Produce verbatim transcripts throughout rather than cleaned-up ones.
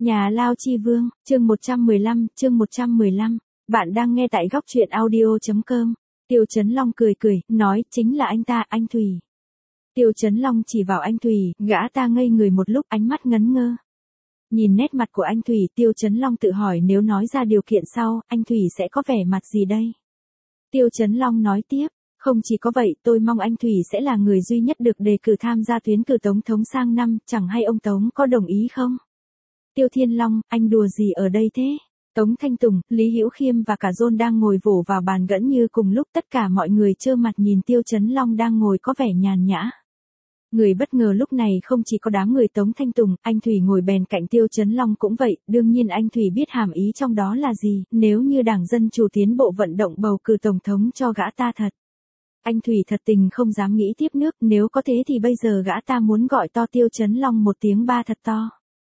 Nhà Lao Chi Vương, chương một trăm mười lăm, chương một trăm mười lăm. Bạn đang nghe tại góc truyện audio chấm com. Tiêu Chấn Long cười cười, nói, chính là anh ta, anh Thủy. Tiêu Chấn Long chỉ vào anh Thủy, gã ta ngây người một lúc, ánh mắt ngấn ngơ. Nhìn nét mặt của anh Thủy, Tiêu Chấn Long tự hỏi nếu nói ra điều kiện sau, anh Thủy sẽ có vẻ mặt gì đây? Tiêu Chấn Long nói tiếp, không chỉ có vậy, tôi mong anh Thủy sẽ là người duy nhất được đề cử tham gia tuyến cử tổng thống sang năm, chẳng hay ông Tống có đồng ý không? Tiêu Thiên Long, anh đùa gì ở đây thế? Tống Thanh Tùng, Lý Hữu Khiêm và cả John đang ngồi vỗ vào bàn gẫn như cùng lúc, tất cả mọi người trơ mặt nhìn Tiêu Chấn Long đang ngồi có vẻ nhàn nhã. Người bất ngờ lúc này không chỉ có đám người Tống Thanh Tùng, anh Thủy ngồi bèn cạnh Tiêu Chấn Long cũng vậy, đương nhiên anh Thủy biết hàm ý trong đó là gì, nếu như Đảng Dân Chủ tiến bộ vận động bầu cử tổng thống cho gã ta thật. Anh Thủy thật tình không dám nghĩ tiếp nước, nếu có thế thì bây giờ gã ta muốn gọi to Tiêu Chấn Long một tiếng ba thật to.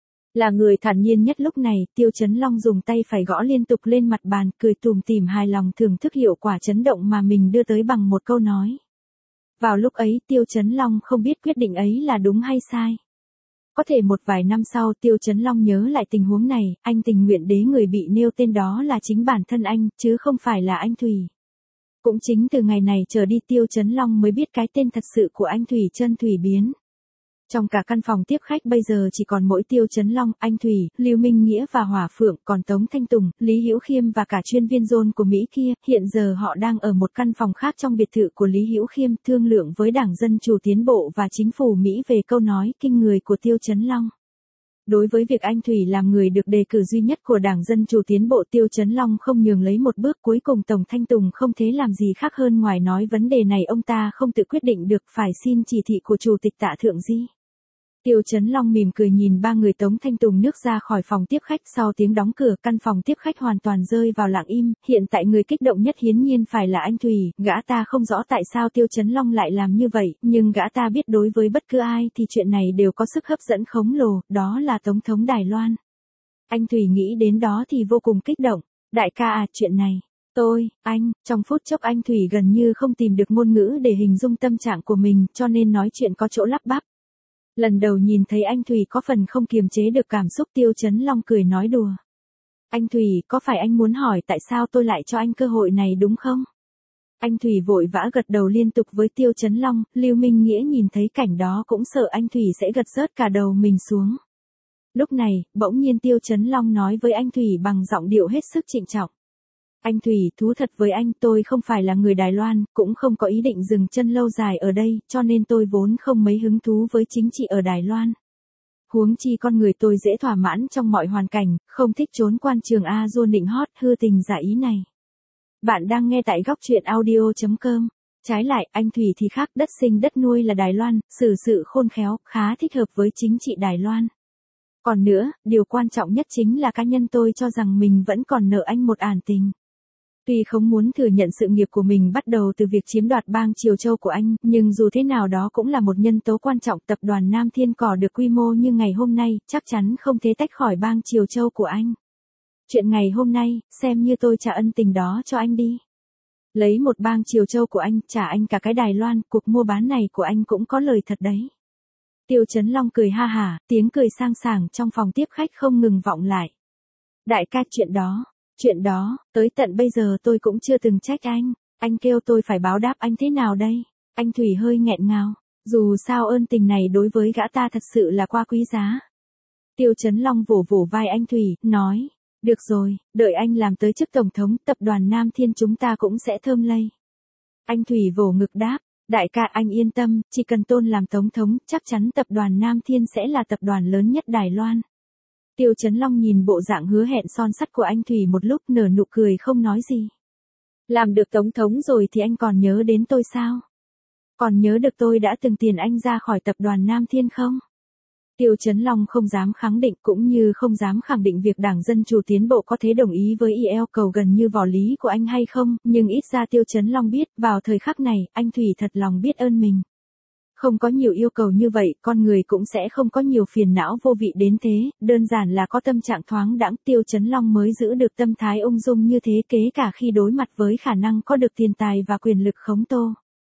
Là người thản nhiên nhất lúc này, Tiêu Chấn Long dùng tay phải gõ liên tục lên mặt bàn, cười tủm tỉm hài lòng thưởng thức hiệu quả chấn động mà mình đưa tới bằng một câu nói. Vào lúc ấy, Tiêu Chấn Long không biết quyết định ấy là đúng hay sai. Có thể một vài năm sau, Tiêu Chấn Long nhớ lại tình huống này, anh tình nguyện đế người bị nêu tên đó là chính bản thân anh, chứ không phải là anh Thủy. Cũng chính từ ngày này trở đi Tiêu Chấn Long mới biết cái tên thật sự của anh Thủy Chân Thủy Biến. Trong cả căn phòng tiếp khách bây giờ chỉ còn mỗi Tiêu Chấn Long, anh Thủy, Lưu Minh Nghĩa và Hỏa Phượng, còn Tống Thanh Tùng, Lý Hữu Khiêm và cả chuyên viên John của Mỹ kia, hiện giờ họ đang ở một căn phòng khác trong biệt thự của Lý Hữu Khiêm, thương lượng với Đảng Dân Chủ tiến bộ và chính phủ Mỹ về câu nói kinh người của Tiêu Chấn Long. Đối với việc anh Thủy làm người được đề cử duy nhất của Đảng Dân Chủ tiến bộ, Tiêu Chấn Long không nhường lấy một bước, cuối cùng Tổng Thanh Tùng không thể làm gì khác hơn ngoài nói vấn đề này ông ta không tự quyết định được, phải xin chỉ thị của Chủ tịch Tạ Thượng Di. Tiêu Chấn Long mỉm cười nhìn ba người Tống Thanh Tùng nước ra khỏi phòng tiếp khách, sau tiếng đóng cửa, căn phòng tiếp khách hoàn toàn rơi vào lặng im, hiện tại người kích động nhất hiển nhiên phải là anh Thủy, gã ta không rõ tại sao Tiêu Chấn Long lại làm như vậy, nhưng gã ta biết đối với bất cứ ai thì chuyện này đều có sức hấp dẫn khổng lồ, đó là Tổng thống Đài Loan. Anh Thủy nghĩ đến đó thì vô cùng kích động, đại ca à, chuyện này, tôi, anh, trong phút chốc anh Thủy gần như không tìm được ngôn ngữ để hình dung tâm trạng của mình, cho nên nói chuyện có chỗ lắp bắp. Lần đầu nhìn thấy anh Thủy có phần không kiềm chế được cảm xúc, Tiêu Chấn Long cười nói đùa. Anh Thủy, có phải anh muốn hỏi tại sao tôi lại cho anh cơ hội này đúng không? Anh Thủy vội vã gật đầu liên tục với Tiêu Chấn Long, Lưu Minh Nghĩa nhìn thấy cảnh đó cũng sợ anh Thủy sẽ gật rớt cả đầu mình xuống. Lúc này, bỗng nhiên Tiêu Chấn Long nói với anh Thủy bằng giọng điệu hết sức trịnh trọng. Anh Thủy, thú thật với anh, tôi không phải là người Đài Loan, cũng không có ý định dừng chân lâu dài ở đây, cho nên tôi vốn không mấy hứng thú với chính trị ở Đài Loan. Huống chi con người tôi dễ thỏa mãn trong mọi hoàn cảnh, không thích trốn quan trường A John định hót hư tình giả ý này. Bạn đang nghe tại góc truyện audio chấm com. Trái lại, anh Thủy thì khác, đất sinh đất nuôi là Đài Loan, xử sự khôn khéo, khá thích hợp với chính trị Đài Loan. Còn nữa, điều quan trọng nhất chính là cá nhân tôi cho rằng mình vẫn còn nợ anh một ản tình. Tuy không muốn thừa nhận sự nghiệp của mình bắt đầu từ việc chiếm đoạt bang Triều Châu của anh, nhưng dù thế nào đó cũng là một nhân tố quan trọng. Tập đoàn Nam Thiên Cỏ được quy mô như ngày hôm nay, chắc chắn không thể tách khỏi bang Triều Châu của anh. Chuyện ngày hôm nay, xem như tôi trả ân tình đó cho anh đi. Lấy một bang Triều Châu của anh, trả anh cả cái Đài Loan, cuộc mua bán này của anh cũng có lời thật đấy. Tiêu Chấn Long cười ha hả, tiếng cười sang sảng trong phòng tiếp khách không ngừng vọng lại. Đại ca, chuyện đó... Chuyện đó, tới tận bây giờ tôi cũng chưa từng trách anh, anh kêu tôi phải báo đáp anh thế nào đây? Anh Thủy hơi nghẹn ngào, dù sao ơn tình này đối với gã ta thật sự là quá quý giá. Tiêu Chấn Long vỗ vỗ vai anh Thủy, nói, được rồi, đợi anh làm tới chức tổng thống, tập đoàn Nam Thiên chúng ta cũng sẽ thơm lây. Anh Thủy vỗ ngực đáp, đại ca anh yên tâm, chỉ cần Tôn làm tổng thống, chắc chắn tập đoàn Nam Thiên sẽ là tập đoàn lớn nhất Đài Loan. Tiêu Chấn Long nhìn bộ dạng hứa hẹn son sắt của anh Thủy một lúc nở nụ cười không nói gì. Làm được tổng thống rồi thì anh còn nhớ đến tôi sao? Còn nhớ được tôi đã từng tiền anh ra khỏi tập đoàn Nam Thiên không? Tiêu Chấn Long không dám khẳng định cũng như không dám khẳng định việc Đảng Dân Chủ tiến bộ có thể đồng ý với yêu cầu gần như vỏ lý của anh hay không, nhưng ít ra Tiêu Chấn Long biết, vào thời khắc này, anh Thủy thật lòng biết ơn mình. Không có nhiều yêu cầu như vậy, con người cũng sẽ không có nhiều phiền não vô vị đến thế, đơn giản là có tâm trạng thoáng đãng. Tiêu Chấn Long mới giữ được tâm thái ung dung như thế, kể cả khi đối mặt với khả năng có được tiền tài và quyền lực khống tô.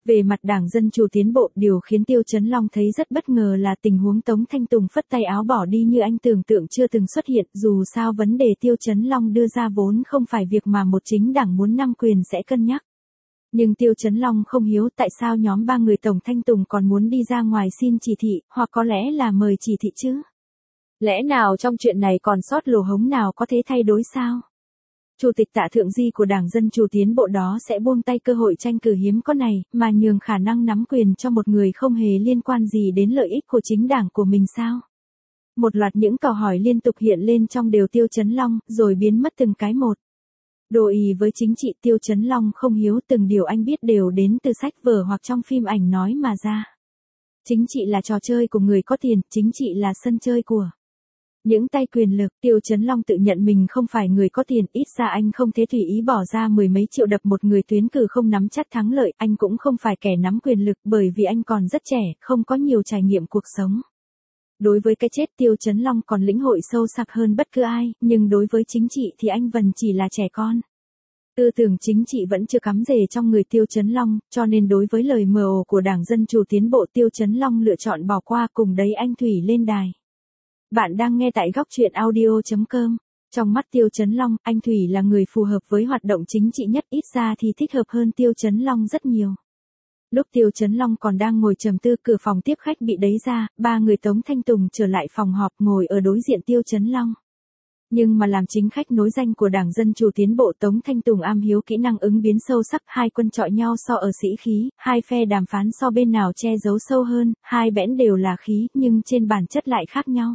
Về mặt Đảng Dân Chủ Tiến Bộ, điều khiến Tiêu Chấn Long thấy rất bất ngờ là tình huống Tống Thanh Tùng phất tay áo bỏ đi như anh tưởng tượng chưa từng xuất hiện, dù sao vấn đề Tiêu Chấn Long đưa ra vốn không phải việc mà một chính đảng muốn nam quyền sẽ cân nhắc. Nhưng Tiêu Chấn Long không hiểu tại sao nhóm ba người Tổng Thanh Tùng còn muốn đi ra ngoài xin chỉ thị, hoặc có lẽ là mời chỉ thị chứ. Lẽ nào trong chuyện này còn sót lỗ hổng nào có thể thay đổi sao? Chủ tịch Tạ Thượng Di của Đảng Dân Chủ Tiến Bộ đó sẽ buông tay cơ hội tranh cử hiếm có này, mà nhường khả năng nắm quyền cho một người không hề liên quan gì đến lợi ích của chính đảng của mình sao? Một loạt những câu hỏi liên tục hiện lên trong đầu Tiêu Chấn Long, rồi biến mất từng cái một. Đồ ì với chính trị, Tiêu Chấn Long không hiếu từng điều anh biết đều đến từ sách vở hoặc trong phim ảnh nói mà ra. Chính trị là trò chơi của người có tiền, chính trị là sân chơi của những tay quyền lực. Tiêu Chấn Long tự nhận mình không phải người có tiền, ít ra anh không thể tùy ý bỏ ra mười mấy triệu đập một người tuyến cử không nắm chắc thắng lợi, anh cũng không phải kẻ nắm quyền lực bởi vì anh còn rất trẻ, không có nhiều trải nghiệm cuộc sống. Đối với cái chết, Tiêu Chấn Long còn lĩnh hội sâu sắc hơn bất cứ ai, nhưng đối với chính trị thì anh vẫn chỉ là trẻ con. Tư tưởng chính trị vẫn chưa cắm rễ trong người Tiêu Chấn Long, cho nên đối với lời mờ ồ của Đảng Dân Chủ Tiến Bộ, Tiêu Chấn Long lựa chọn bỏ qua, cùng đấy anh Thủy lên đài. Bạn đang nghe tại góc truyện audio chấm com. Trong mắt Tiêu Chấn Long, anh Thủy là người phù hợp với hoạt động chính trị nhất, ít ra thì thích hợp hơn Tiêu Chấn Long rất nhiều. Lúc Tiêu Chấn Long còn đang ngồi trầm tư, cửa phòng tiếp khách bị đẩy ra, ba người Tống Thanh Tùng trở lại phòng họp ngồi ở đối diện Tiêu Chấn Long. Nhưng mà làm chính khách nối danh của Đảng Dân Chủ Tiến Bộ, Tống Thanh Tùng am hiếu kỹ năng ứng biến sâu sắc, hai quân chọi nhau so ở sĩ khí, hai phe đàm phán so bên nào che giấu sâu hơn, hai bẽn đều là khí, nhưng trên bản chất lại khác nhau.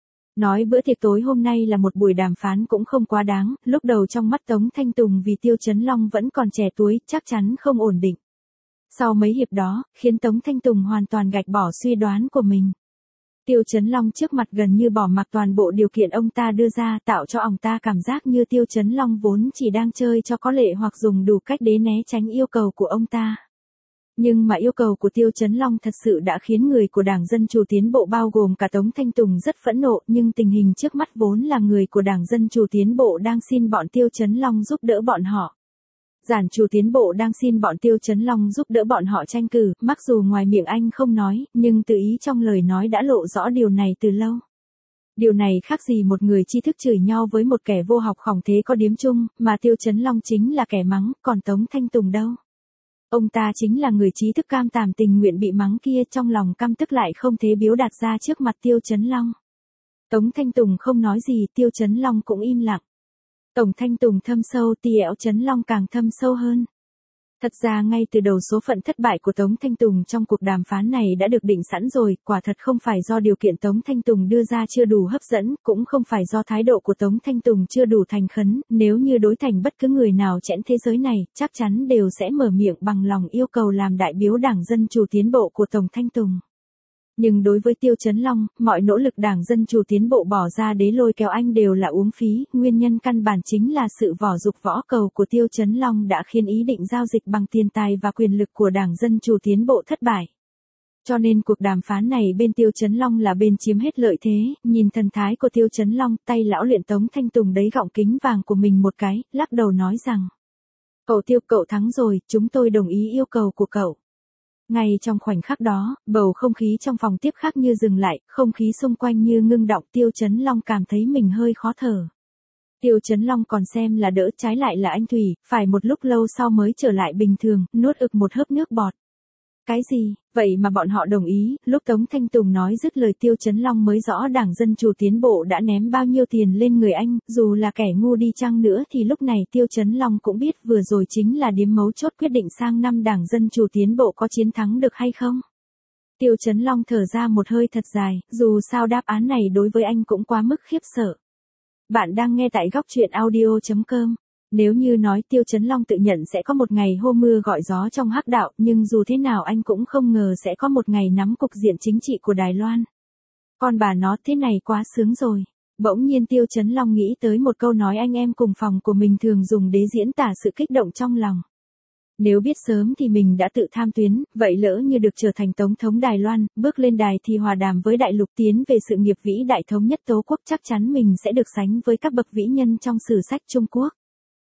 Nói bữa tiệc tối hôm nay là một buổi đàm phán cũng không quá đáng, lúc đầu trong mắt Tống Thanh Tùng vì Tiêu Chấn Long vẫn còn trẻ tuổi, chắc chắn không ổn định. Sau mấy hiệp đó, khiến Tống Thanh Tùng hoàn toàn gạch bỏ suy đoán của mình. Tiêu Chấn Long trước mặt gần như bỏ mặc toàn bộ điều kiện ông ta đưa ra, tạo cho ông ta cảm giác như Tiêu Chấn Long vốn chỉ đang chơi cho có lệ hoặc dùng đủ cách để né tránh yêu cầu của ông ta. Nhưng mà yêu cầu của Tiêu Chấn Long thật sự đã khiến người của Đảng Dân Chủ Tiến Bộ bao gồm cả Tống Thanh Tùng rất phẫn nộ, nhưng tình hình trước mắt vốn là người của Đảng Dân Chủ Tiến Bộ đang xin bọn Tiêu Chấn Long giúp đỡ bọn họ. Giản Chủ Tiến Bộ đang xin bọn Tiêu Chấn Long giúp đỡ bọn họ tranh cử, mặc dù ngoài miệng anh không nói, nhưng tự ý trong lời nói đã lộ rõ điều này từ lâu. Điều này khác gì một người tri thức chửi nhau với một kẻ vô học khổng thế có điếm chung, mà Tiêu Chấn Long chính là kẻ mắng, còn Tống Thanh Tùng đâu. Ông ta chính là người trí thức cam tàm tình nguyện bị mắng kia, trong lòng căm tức lại không thể biểu đạt ra trước mặt Tiêu Chấn Long. Tống Thanh Tùng không nói gì, Tiêu Chấn Long cũng im lặng. Tổng Thanh Tùng thâm sâu, Tiêu Chấn Long càng thâm sâu hơn. Thật ra ngay từ đầu số phận thất bại của Tống Thanh Tùng trong cuộc đàm phán này đã được định sẵn rồi, quả thật không phải do điều kiện Tống Thanh Tùng đưa ra chưa đủ hấp dẫn, cũng không phải do thái độ của Tống Thanh Tùng chưa đủ thành khẩn, nếu như đối thành bất cứ người nào chẽn thế giới này, chắc chắn đều sẽ mở miệng bằng lòng yêu cầu làm đại biểu Đảng Dân Chủ Tiến Bộ của Tổng Thanh Tùng. Nhưng đối với Tiêu Chấn Long, mọi nỗ lực Đảng Dân Chủ Tiến Bộ bỏ ra để lôi kéo anh đều là uổng phí, nguyên nhân căn bản chính là sự vỏ dục võ cầu của Tiêu Chấn Long đã khiến ý định giao dịch bằng tiền tài và quyền lực của Đảng Dân Chủ Tiến Bộ thất bại. Cho nên cuộc đàm phán này bên Tiêu Chấn Long là bên chiếm hết lợi thế, nhìn thần thái của Tiêu Chấn Long, tay lão luyện Tống Thanh Tùng đấy gọng kính vàng của mình một cái, lắc đầu nói rằng: "Cậu Tiêu, cậu thắng rồi, chúng tôi đồng ý yêu cầu của cậu." Ngay trong khoảnh khắc đó, bầu không khí trong phòng tiếp khác như dừng lại, không khí xung quanh như ngưng đọng, Tiêu Chấn Long cảm thấy mình hơi khó thở. Tiêu Chấn Long còn xem là đỡ, trái lại là anh Thủy, phải một lúc lâu sau mới trở lại bình thường, nuốt ực một hớp nước bọt. Cái gì, vậy mà bọn họ đồng ý, lúc Tống Thanh Tùng nói dứt lời Tiêu Chấn Long mới rõ Đảng Dân Chủ Tiến Bộ đã ném bao nhiêu tiền lên người anh, dù là kẻ ngu đi chăng nữa thì lúc này Tiêu Chấn Long cũng biết vừa rồi chính là điểm mấu chốt quyết định sang năm Đảng Dân Chủ Tiến Bộ có chiến thắng được hay không. Tiêu Chấn Long thở ra một hơi thật dài, dù sao đáp án này đối với anh cũng quá mức khiếp sợ. Bạn đang nghe tại góc truyện audio chấm com. Nếu như nói Tiêu Chấn Long tự nhận sẽ có một ngày hô mưa gọi gió trong hắc đạo, nhưng dù thế nào anh cũng không ngờ sẽ có một ngày nắm cục diện chính trị của Đài Loan. Con bà nó, thế này quá sướng rồi. Bỗng nhiên Tiêu Chấn Long nghĩ tới một câu nói anh em cùng phòng của mình thường dùng để diễn tả sự kích động trong lòng. Nếu biết sớm thì mình đã tự tham tuyến, vậy lỡ như được trở thành Tổng thống Đài Loan, bước lên đài thì hòa đàm với đại lục tiến về sự nghiệp vĩ đại thống nhất Tố quốc, chắc chắn mình sẽ được sánh với các bậc vĩ nhân trong sử sách Trung Quốc.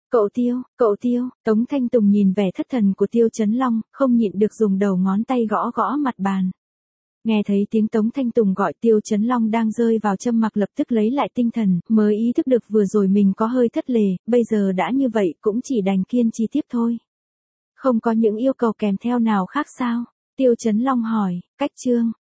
Cậu Tiêu, cậu Tiêu, Tống Thanh Tùng nhìn vẻ thất thần của Tiêu Chấn Long, không nhịn được dùng đầu ngón tay gõ gõ mặt bàn. Nghe thấy tiếng Tống Thanh Tùng gọi, Tiêu Chấn Long đang rơi vào châm mặc lập tức lấy lại tinh thần, mới ý thức được vừa rồi mình có hơi thất lễ, bây giờ đã như vậy cũng chỉ đành kiên trì tiếp thôi. Không có những yêu cầu kèm theo nào khác sao? Tiêu Chấn Long hỏi, cách chương.